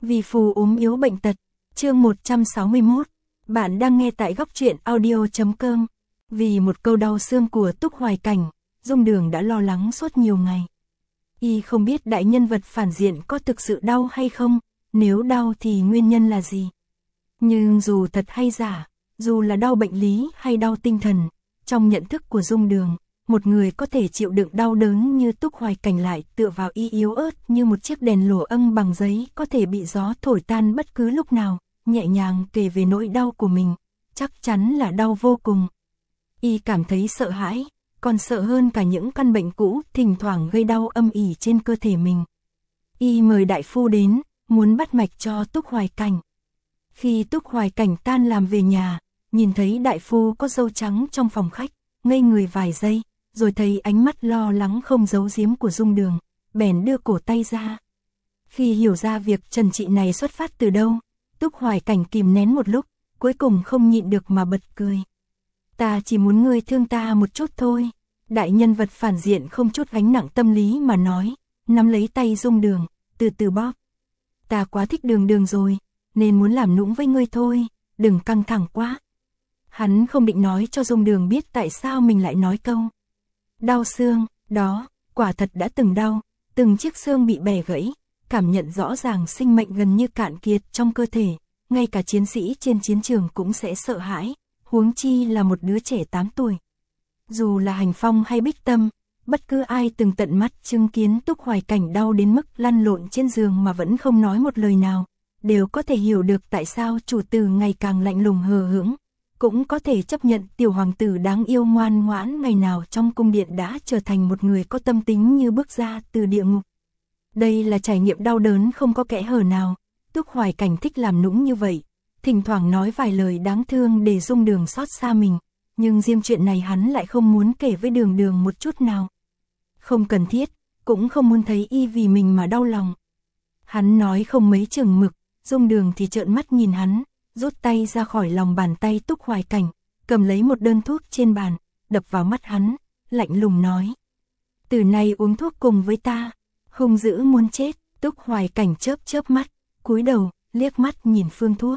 Vì phù ốm yếu bệnh tật, chương 161, bạn đang nghe tại góc truyện audio.com. Vì một câu đau xương của Túc Hoài Cảnh, Dung Đường đã lo lắng suốt nhiều ngày. Y không biết đại nhân vật phản diện có thực sự đau hay không, nếu đau thì nguyên nhân là gì. Nhưng dù thật hay giả, dù là đau bệnh lý hay đau tinh thần, trong nhận thức của Dung Đường, một người có thể chịu đựng đau đớn như Túc Hoài Cảnh lại tựa vào y yếu ớt như một chiếc đèn lổ âng bằng giấy có thể bị gió thổi tan bất cứ lúc nào, nhẹ nhàng kể về nỗi đau của mình, chắc chắn là đau vô cùng. Y cảm thấy sợ hãi, còn sợ hơn cả những căn bệnh cũ thỉnh thoảng gây đau âm ỉ trên cơ thể mình. Y mời đại phu đến, muốn bắt mạch cho Túc Hoài Cảnh. Khi Túc Hoài Cảnh tan làm về nhà, nhìn thấy đại phu có râu trắng trong phòng khách, ngây người vài giây, rồi thấy ánh mắt lo lắng không giấu giếm của Dung Đường, bèn đưa cổ tay ra. Khi hiểu ra việc trần trị này xuất phát từ đâu, Túc Hoài Cảnh kìm nén một lúc, cuối cùng không nhịn được mà bật cười. Ta chỉ muốn ngươi thương ta một chút thôi. Đại nhân vật phản diện không chút gánh nặng tâm lý mà nói, nắm lấy tay Dung Đường, từ từ bóp. Ta quá thích Đường Đường rồi, nên muốn làm nũng với ngươi thôi, đừng căng thẳng quá. Hắn không định nói cho Dung Đường biết tại sao mình lại nói câu đau xương, đó, quả thật đã từng đau, từng chiếc xương bị bẻ gãy, cảm nhận rõ ràng sinh mệnh gần như cạn kiệt trong cơ thể, ngay cả chiến sĩ trên chiến trường cũng sẽ sợ hãi, huống chi là một đứa trẻ 8 tuổi. Dù là Hành Phong hay Bích Tâm, bất cứ ai từng tận mắt chứng kiến Túc Hoài Cảnh đau đến mức lăn lộn trên giường mà vẫn không nói một lời nào, đều có thể hiểu được tại sao chủ tử ngày càng lạnh lùng hờ hững, cũng có thể chấp nhận tiểu hoàng tử đáng yêu ngoan ngoãn ngày nào trong cung điện đã trở thành một người có tâm tính như bước ra từ địa ngục. Đây là trải nghiệm đau đớn không có kẽ hở nào, Túc Hoài Cảnh thích làm nũng như vậy, thỉnh thoảng nói vài lời đáng thương để Dung Đường xót xa mình, nhưng riêng chuyện này hắn lại không muốn kể với Đường Đường một chút nào. Không cần thiết, cũng không muốn thấy y vì mình mà đau lòng. Hắn nói không mấy chừng mực, Dung Đường thì trợn mắt nhìn hắn, rút tay ra khỏi lòng bàn tay Túc Hoài Cảnh, cầm lấy một đơn thuốc trên bàn, đập vào mắt hắn, lạnh lùng nói. Từ nay uống thuốc cùng với ta, hung dữ muốn chết. Túc Hoài Cảnh chớp chớp mắt, cúi đầu, liếc mắt nhìn phương thuốc.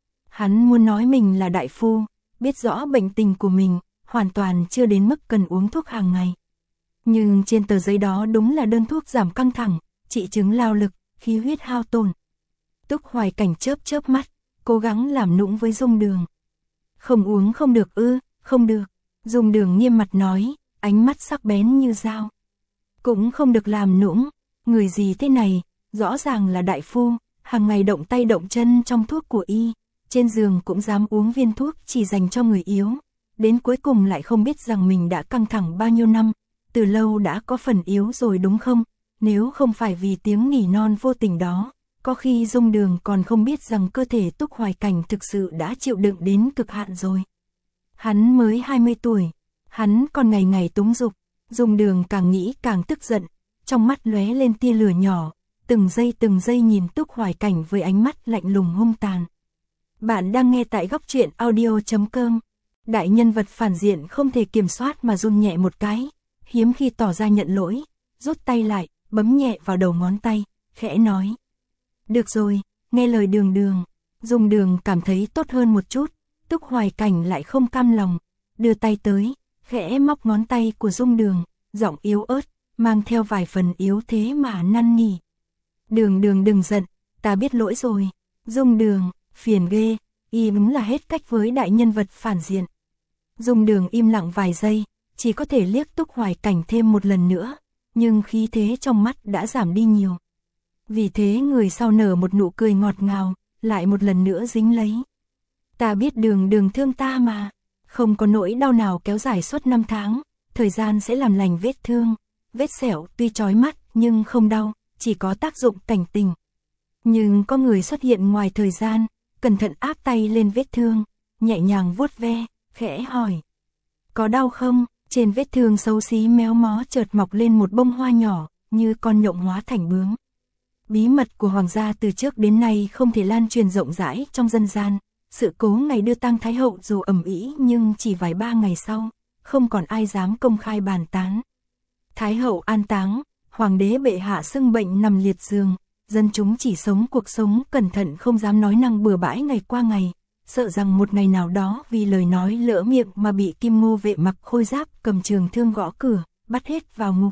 Hắn muốn nói mình là đại phu, biết rõ bệnh tình của mình, hoàn toàn chưa đến mức cần uống thuốc hàng ngày. Nhưng trên tờ giấy đó đúng là đơn thuốc giảm căng thẳng, trị chứng lao lực, khí huyết hao tổn. Túc Hoài Cảnh chớp chớp mắt, cố gắng làm nũng với Dung Đường. Không uống không được ư, không được. Dung Đường nghiêm mặt nói, ánh mắt sắc bén như dao. Cũng không được làm nũng, người gì thế này, rõ ràng là đại phu, hàng ngày động tay động chân trong thuốc của y, trên giường cũng dám uống viên thuốc chỉ dành cho người yếu, đến cuối cùng lại không biết rằng mình đã căng thẳng bao nhiêu năm, từ lâu đã có phần yếu rồi đúng không, nếu không phải vì tiếng nỉ non vô tình đó. Có khi Dung Đường còn không biết rằng cơ thể Túc Hoài Cảnh thực sự đã chịu đựng đến cực hạn rồi. Hắn mới 20 tuổi, hắn còn ngày ngày túng dục. Dung Đường càng nghĩ càng tức giận, trong mắt lóe lên tia lửa nhỏ, từng giây nhìn Túc Hoài Cảnh với ánh mắt lạnh lùng hung tàn. Bạn đang nghe tại góc truyện audio.com. Đại nhân vật phản diện không thể kiểm soát mà run nhẹ một cái, hiếm khi tỏ ra nhận lỗi, rút tay lại, bấm nhẹ vào đầu ngón tay, khẽ nói. Được rồi, nghe lời Đường Đường. Dung Đường cảm thấy tốt hơn một chút, Túc Hoài Cảnh lại không cam lòng, đưa tay tới, khẽ móc ngón tay của Dung Đường, giọng yếu ớt, mang theo vài phần yếu thế mà năn nỉ. Đường Đường đừng giận, ta biết lỗi rồi. Dung Đường, phiền ghê, y đúng là hết cách với đại nhân vật phản diện. Dung Đường im lặng vài giây, chỉ có thể liếc Túc Hoài Cảnh thêm một lần nữa, nhưng khí thế trong mắt đã giảm đi nhiều. Vì thế người sau nở một nụ cười ngọt ngào, lại một lần nữa dính lấy. Ta biết Đường Đường thương ta mà, không có nỗi đau nào kéo dài suốt 5 tháng, thời gian sẽ làm lành vết thương, vết sẹo tuy chói mắt nhưng không đau, chỉ có tác dụng cảnh tỉnh. Nhưng có người xuất hiện ngoài thời gian, cẩn thận áp tay lên vết thương, nhẹ nhàng vuốt ve, khẽ hỏi. Có đau không? Trên vết thương xấu xí méo mó chợt mọc lên một bông hoa nhỏ, như con nhộng hóa thành bướm. Bí mật của hoàng gia từ trước đến nay không thể lan truyền rộng rãi trong dân gian. Sự cố ngày đưa tang Thái hậu dù ầm ĩ nhưng chỉ vài 3 ngày sau, không còn ai dám công khai bàn tán. Thái hậu an táng, hoàng đế bệ hạ xưng bệnh nằm liệt giường, dân chúng chỉ sống cuộc sống cẩn thận không dám nói năng bừa bãi ngày qua ngày, sợ rằng một ngày nào đó vì lời nói lỡ miệng mà bị Kim Ngô vệ mặc khôi giáp cầm trường thương gõ cửa, bắt hết vào ngục.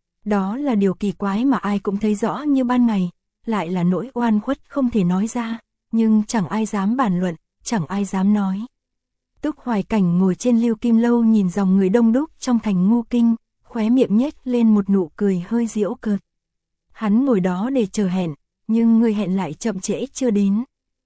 Đó là điều kỳ quái mà ai cũng thấy rõ như ban ngày, lại là nỗi oan khuất không thể nói ra, nhưng chẳng ai dám bàn luận, chẳng ai dám nói. Túc Hoài Cảnh ngồi trên Lưu Kim Lâu nhìn dòng người đông đúc trong thành Ngô Kinh, khóe miệng nhếch lên một nụ cười hơi giễu cợt. Hắn ngồi đó để chờ hẹn, nhưng người hẹn lại chậm trễ chưa đến.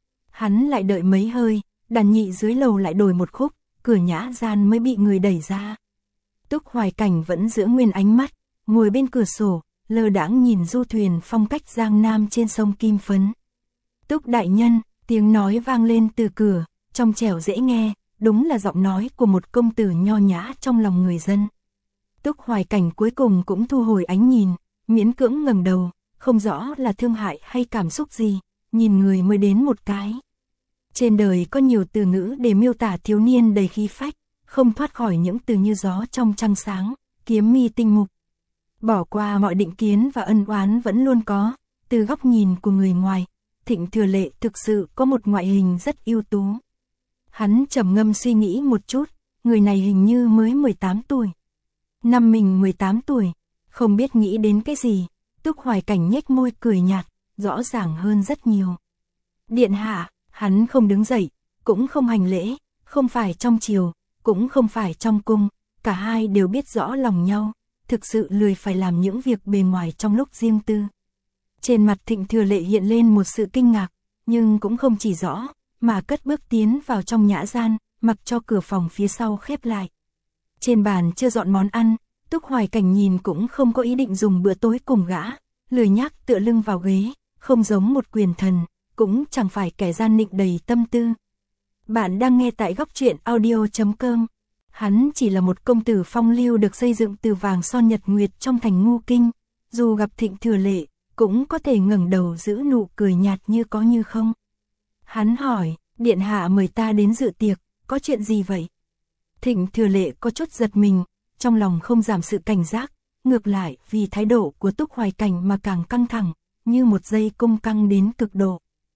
Hắn lại đợi mấy hơi, đàn nhị dưới lầu lại đổi một khúc, cửa nhã gian mới bị người đẩy ra. Túc Hoài Cảnh vẫn giữ nguyên ánh mắt, ngồi bên cửa sổ, lơ đãng nhìn du thuyền phong cách Giang Nam trên sông Kim Phấn. Túc đại nhân, tiếng nói vang lên từ cửa, trong trẻo dễ nghe, đúng là giọng nói của một công tử nho nhã trong lòng người dân. Túc Hoài Cảnh cuối cùng cũng thu hồi ánh nhìn, miễn cưỡng ngẩng đầu, không rõ là thương hại hay cảm xúc gì, nhìn người mới đến một cái. Trên đời có nhiều từ ngữ để miêu tả thiếu niên đầy khí phách, không thoát khỏi những từ như gió trong trăng sáng, kiếm mi tinh mục. Bỏ qua mọi định kiến và ân oán vẫn luôn có, từ góc nhìn của người ngoài, Thịnh Thừa Lệ thực sự có một ngoại hình rất ưu tú. Hắn trầm ngâm suy nghĩ một chút, người này hình như mới 18 tuổi. Năm mình 18 tuổi, không biết nghĩ đến cái gì, Túc Hoài Cảnh nhếch môi cười nhạt, rõ ràng hơn rất nhiều. Điện hạ, hắn không đứng dậy, cũng không hành lễ, không phải trong triều, cũng không phải trong cung, cả hai đều biết rõ lòng nhau, thực sự lười phải làm những việc bề ngoài trong lúc riêng tư. Trên mặt Thịnh Thừa Lệ hiện lên một sự kinh ngạc, nhưng cũng không chỉ rõ, mà cất bước tiến vào trong nhã gian, mặc cho cửa phòng phía sau khép lại. Trên bàn chưa dọn món ăn, Túc Hoài Cảnh nhìn cũng không có ý định dùng bữa tối cùng gã, lười nhác tựa lưng vào ghế, không giống một quyền thần, cũng chẳng phải kẻ gian nịnh đầy tâm tư. Bạn đang nghe tại góc truyện audio.com. Hắn chỉ là một công tử phong lưu được xây dựng từ vàng son nhật nguyệt trong thành Ngô Kinh, dù gặp Thịnh Thừa Lệ, cũng có thể ngẩng đầu giữ nụ cười nhạt như có như không. Hắn hỏi, điện hạ mời ta đến dự tiệc, có chuyện gì vậy? Thịnh Thừa Lệ có chút giật mình, trong lòng không giảm sự cảnh giác, ngược lại vì thái độ của Túc Hoài Cảnh mà càng căng thẳng, như một dây cung căng đến cực độ.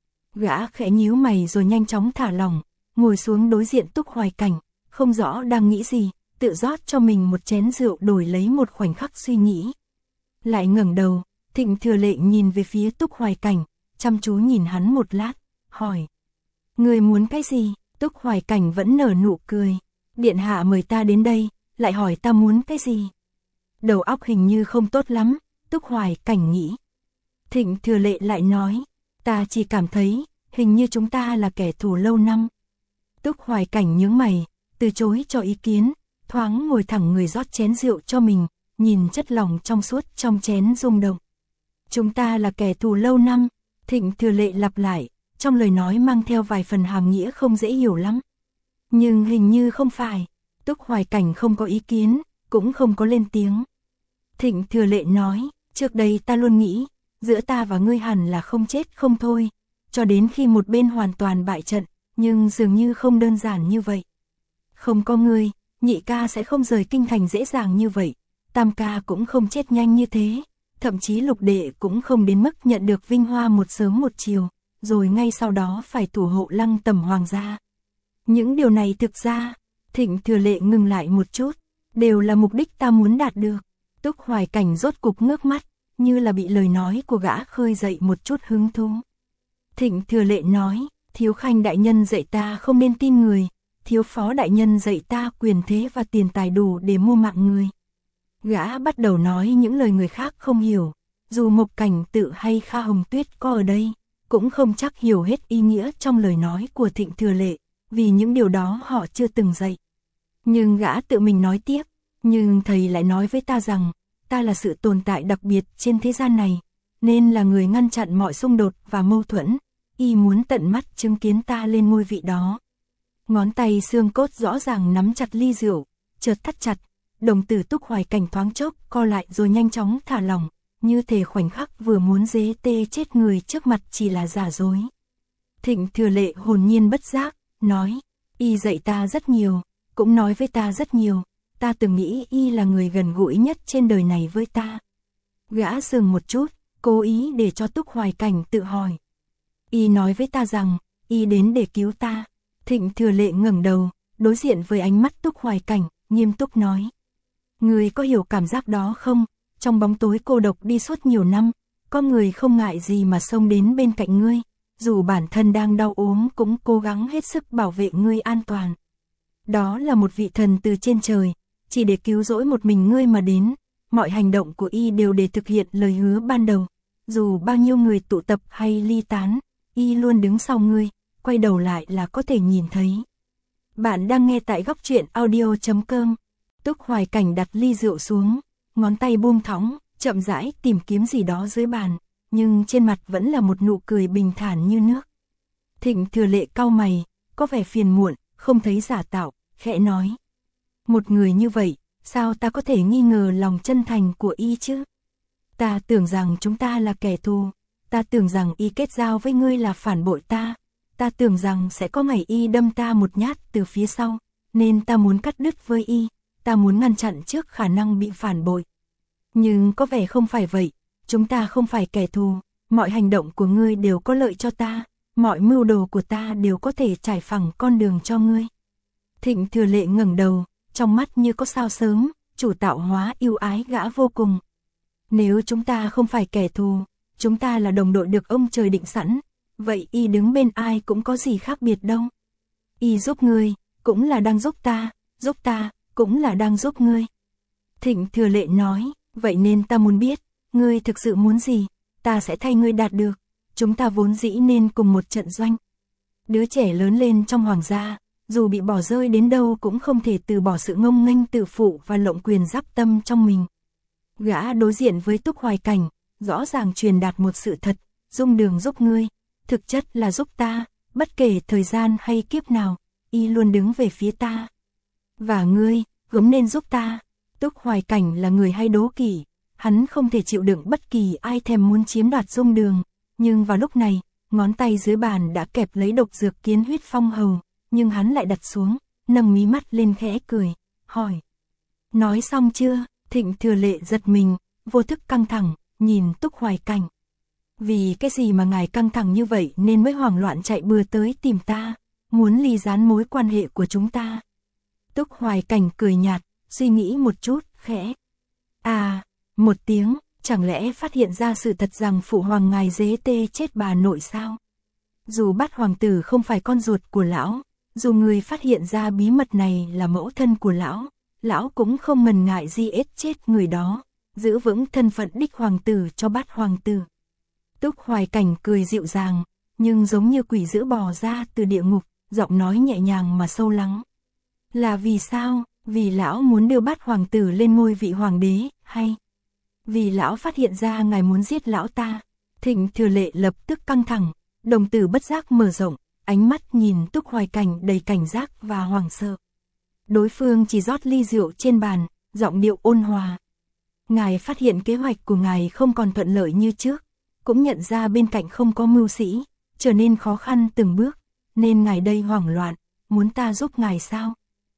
Gã khẽ nhíu mày rồi nhanh chóng thả lỏng, ngồi xuống đối diện Túc Hoài Cảnh, không rõ đang nghĩ gì, tự rót cho mình một chén rượu đổi lấy một khoảnh khắc suy nghĩ. Lại ngẩng đầu, Thịnh Thừa Lệ nhìn về phía Túc Hoài Cảnh, chăm chú nhìn hắn một lát, hỏi. Người muốn cái gì? Túc Hoài Cảnh vẫn nở nụ cười. Điện hạ mời ta đến đây, lại hỏi ta muốn cái gì? Đầu óc hình như không tốt lắm, Túc Hoài Cảnh nghĩ. Thịnh Thừa Lệ lại nói, ta chỉ cảm thấy, hình như chúng ta là kẻ thù lâu năm. Túc Hoài Cảnh nhướng mày, từ chối cho ý kiến, thoáng ngồi thẳng người rót chén rượu cho mình, nhìn chất lỏng trong suốt trong chén rung động. Chúng ta là kẻ thù lâu năm, Thịnh Thừa Lệ lặp lại, trong lời nói mang theo vài phần hàm nghĩa không dễ hiểu lắm. Nhưng hình như không phải, Túc Hoài Cảnh không có ý kiến, cũng không có lên tiếng. Thịnh Thừa Lệ nói, trước đây ta luôn nghĩ, giữa ta và ngươi hẳn là không chết không thôi, cho đến khi một bên hoàn toàn bại trận, nhưng dường như không đơn giản như vậy. Không có ngươi, nhị ca sẽ không rời kinh thành dễ dàng như vậy, tam ca cũng không chết nhanh như thế, thậm chí lục đệ cũng không đến mức nhận được vinh hoa một sớm một chiều, rồi ngay sau đó phải thủ hộ Lăng Tẩm hoàng gia. Những điều này thực ra, Thịnh Thừa Lệ ngừng lại một chút, đều là mục đích ta muốn đạt được. Túc Hoài Cảnh rốt cục ngước mắt, như là bị lời nói của gã khơi dậy một chút hứng thú. Thịnh Thừa Lệ nói, Thiếu Khanh đại nhân dạy ta không nên tin người, Thiếu Phó đại nhân dạy ta quyền thế và tiền tài đủ để mua mạng người. Gã bắt đầu nói những lời người khác không hiểu, dù Mộc Cảnh Tự hay Kha Hồng Tuyết có ở đây, cũng không chắc hiểu hết ý nghĩa trong lời nói của Thịnh Thừa Lệ, vì những điều đó họ chưa từng dạy. Nhưng gã tự mình nói tiếp, nhưng thầy lại nói với ta rằng, ta là sự tồn tại đặc biệt trên thế gian này, nên là người ngăn chặn mọi xung đột và mâu thuẫn, y muốn tận mắt chứng kiến ta lên ngôi vị đó. Ngón tay xương cốt rõ ràng nắm chặt ly rượu, chợt thắt chặt, đồng tử Túc Hoài Cảnh thoáng chốc co lại rồi nhanh chóng thả lỏng, như thể khoảnh khắc vừa muốn dế tê chết người trước mặt chỉ là giả dối. Thịnh Thừa Lệ hồn nhiên bất giác, nói, y dạy ta rất nhiều, cũng nói với ta rất nhiều, ta từng nghĩ y là người gần gũi nhất trên đời này với ta. Gã dừng một chút, cố ý để cho Túc Hoài Cảnh tự hỏi. Y nói với ta rằng, y đến để cứu ta. Thịnh Thừa Lệ ngẩng đầu, đối diện với ánh mắt Túc Hoài Cảnh, nghiêm túc nói. Ngươi có hiểu cảm giác đó không? Trong bóng tối cô độc đi suốt nhiều năm, có người không ngại gì mà xông đến bên cạnh ngươi, dù bản thân đang đau ốm cũng cố gắng hết sức bảo vệ ngươi an toàn. Đó là một vị thần từ trên trời, chỉ để cứu rỗi một mình ngươi mà đến, mọi hành động của y đều để thực hiện lời hứa ban đầu. Dù bao nhiêu người tụ tập hay ly tán, y luôn đứng sau ngươi, quay đầu lại là có thể nhìn thấy. Bạn đang nghe tại góc truyện audio.com. Túc Hoài Cảnh đặt ly rượu xuống, ngón tay buông thõng, chậm rãi tìm kiếm gì đó dưới bàn, nhưng trên mặt vẫn là một nụ cười bình thản như nước. Thịnh Thừa Lệ cau mày, có vẻ phiền muộn, không thấy giả tạo, khẽ nói. Một người như vậy, sao ta có thể nghi ngờ lòng chân thành của y chứ? Ta tưởng rằng chúng ta là kẻ thù, ta tưởng rằng y kết giao với ngươi là phản bội ta, ta tưởng rằng sẽ có ngày y đâm ta một nhát từ phía sau, nên ta muốn cắt đứt với y, ta muốn ngăn chặn trước khả năng bị phản bội. Nhưng có vẻ không phải vậy, chúng ta không phải kẻ thù, mọi hành động của ngươi đều có lợi cho ta, mọi mưu đồ của ta đều có thể trải phẳng con đường cho ngươi. Thịnh Thừa Lệ ngẩng đầu, trong mắt như có sao sớm, chủ tạo hóa yêu ái gã vô cùng. Nếu chúng ta không phải kẻ thù, chúng ta là đồng đội được ông trời định sẵn, vậy y đứng bên ai cũng có gì khác biệt đâu. Y giúp ngươi, cũng là đang giúp ta, cũng là đang giúp ngươi. Thịnh Thừa Lệ nói, vậy nên ta muốn biết, ngươi thực sự muốn gì, ta sẽ thay ngươi đạt được, chúng ta vốn dĩ nên cùng một trận doanh. Đứa trẻ lớn lên trong hoàng gia, dù bị bỏ rơi đến đâu cũng không thể từ bỏ sự ngông nghênh tự phụ và lộng quyền giáp tâm trong mình. Gã đối diện với Túc Hoài Cảnh, rõ ràng truyền đạt một sự thật, Dung Đường giúp ngươi, thực chất là giúp ta, bất kể thời gian hay kiếp nào, y luôn đứng về phía ta. Và ngươi, cũng nên giúp ta. Túc Hoài Cảnh là người hay đố kỵ, hắn không thể chịu đựng bất kỳ ai thèm muốn chiếm đoạt Dung Đường, nhưng vào lúc này, ngón tay dưới bàn đã kẹp lấy độc dược Kiến Huyết Phong Hầu, nhưng hắn lại đặt xuống, nâng mí mắt lên khẽ cười, hỏi. Nói xong chưa? Thịnh Thừa Lệ giật mình, vô thức căng thẳng, nhìn Túc Hoài Cảnh. Vì cái gì mà ngài căng thẳng như vậy nên mới hoảng loạn chạy bừa tới tìm ta, muốn ly gián mối quan hệ của chúng ta. Túc Hoài Cảnh cười nhạt, suy nghĩ một chút, khẽ. À, một tiếng, chẳng lẽ phát hiện ra sự thật rằng phụ hoàng ngài dế tê chết bà nội sao? Dù Bát hoàng tử không phải con ruột của lão, dù người phát hiện ra bí mật này là mẫu thân của lão, lão cũng không ngần ngại di ết chết người đó, giữ vững thân phận đích hoàng tử cho Bát hoàng tử. Túc Hoài Cảnh cười dịu dàng, nhưng giống như quỷ dữ bò ra từ địa ngục, giọng nói nhẹ nhàng mà sâu lắng. Là vì sao? Vì lão muốn đưa Bát hoàng tử lên ngôi vị hoàng đế, hay vì lão phát hiện ra ngài muốn giết lão ta? Thịnh Thừa Lệ lập tức căng thẳng, đồng tử bất giác mở rộng, ánh mắt nhìn Túc Hoài Cảnh đầy cảnh giác và hoảng sợ. Đối phương chỉ rót ly rượu trên bàn, giọng điệu ôn hòa. Ngài phát hiện kế hoạch của ngài không còn thuận lợi như trước, cũng nhận ra bên cạnh không có mưu sĩ, trở nên khó khăn từng bước, nên ngài đây hoảng loạn, muốn ta giúp ngài sao?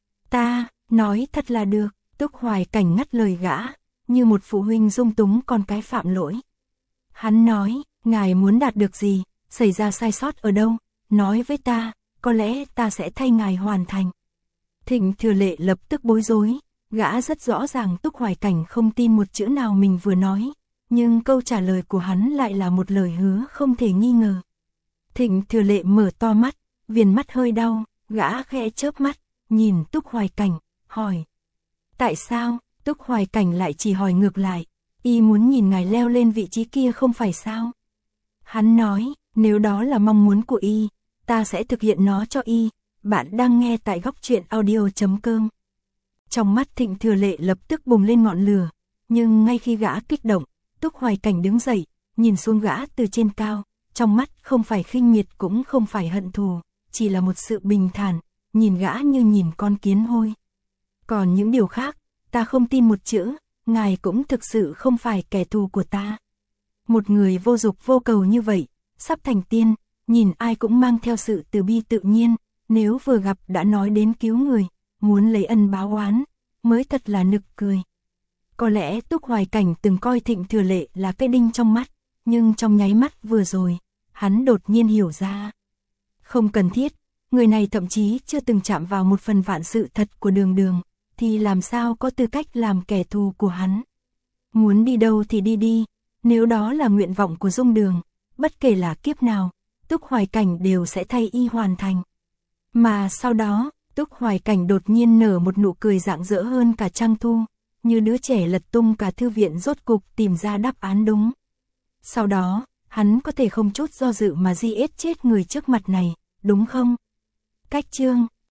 Ta, nói thật là được. Túc Hoài Cảnh ngắt lời gã, như một phụ huynh dung túng con cái phạm lỗi. Hắn nói, ngài muốn đạt được gì, xảy ra sai sót ở đâu, nói với ta, có lẽ ta sẽ thay ngài hoàn thành. Thịnh Thừa Lệ lập tức bối rối, gã rất rõ ràng Túc Hoài Cảnh không tin một chữ nào mình vừa nói, nhưng câu trả lời của hắn lại là một lời hứa không thể nghi ngờ. Thịnh Thừa Lệ mở to mắt, viền mắt hơi đau, gã khẽ chớp mắt, nhìn Túc Hoài Cảnh, hỏi. Tại sao? Túc Hoài Cảnh lại chỉ hỏi ngược lại, y muốn nhìn ngài leo lên vị trí kia không phải sao? Hắn nói, nếu đó là mong muốn của y, ta sẽ thực hiện nó cho y. Bạn đang nghe tại góc truyện audio.com. Trong mắt Thịnh Thừa Lệ lập tức bùng lên ngọn lửa, nhưng ngay khi gã kích động, Túc Hoài Cảnh đứng dậy, nhìn xuống gã từ trên cao, trong mắt không phải khinh miệt cũng không phải hận thù, chỉ là một sự bình thản, nhìn gã như nhìn con kiến hôi. Còn những điều khác, ta không tin một chữ, ngài cũng thực sự không phải kẻ thù của ta. Một người vô dục vô cầu như vậy, sắp thành tiên, nhìn ai cũng mang theo sự từ bi tự nhiên, nếu vừa gặp đã nói đến cứu người, muốn lấy ân báo oán, mới thật là nực cười. Có lẽ Túc Hoài Cảnh từng coi Thịnh Thừa Lệ là cái đinh trong mắt, Nhưng trong nháy mắt vừa rồi, hắn đột nhiên hiểu ra. Không cần thiết, người này thậm chí chưa từng chạm vào một phần vạn sự thật của Đường Đường, thì làm sao có tư cách làm kẻ thù của hắn. Muốn đi đâu thì đi đi, nếu đó là nguyện vọng của Dung Đường, bất kể là kiếp nào, Túc Hoài Cảnh đều sẽ thay y hoàn thành. Mà sau đó, Túc Hoài Cảnh đột nhiên nở một nụ cười rạng rỡ hơn cả trăng thu, như đứa trẻ lật tung cả thư viện rốt cục tìm ra đáp án đúng. Sau đó, hắn có thể không chút do dự mà giết chết người trước mặt này, đúng không? Cách chương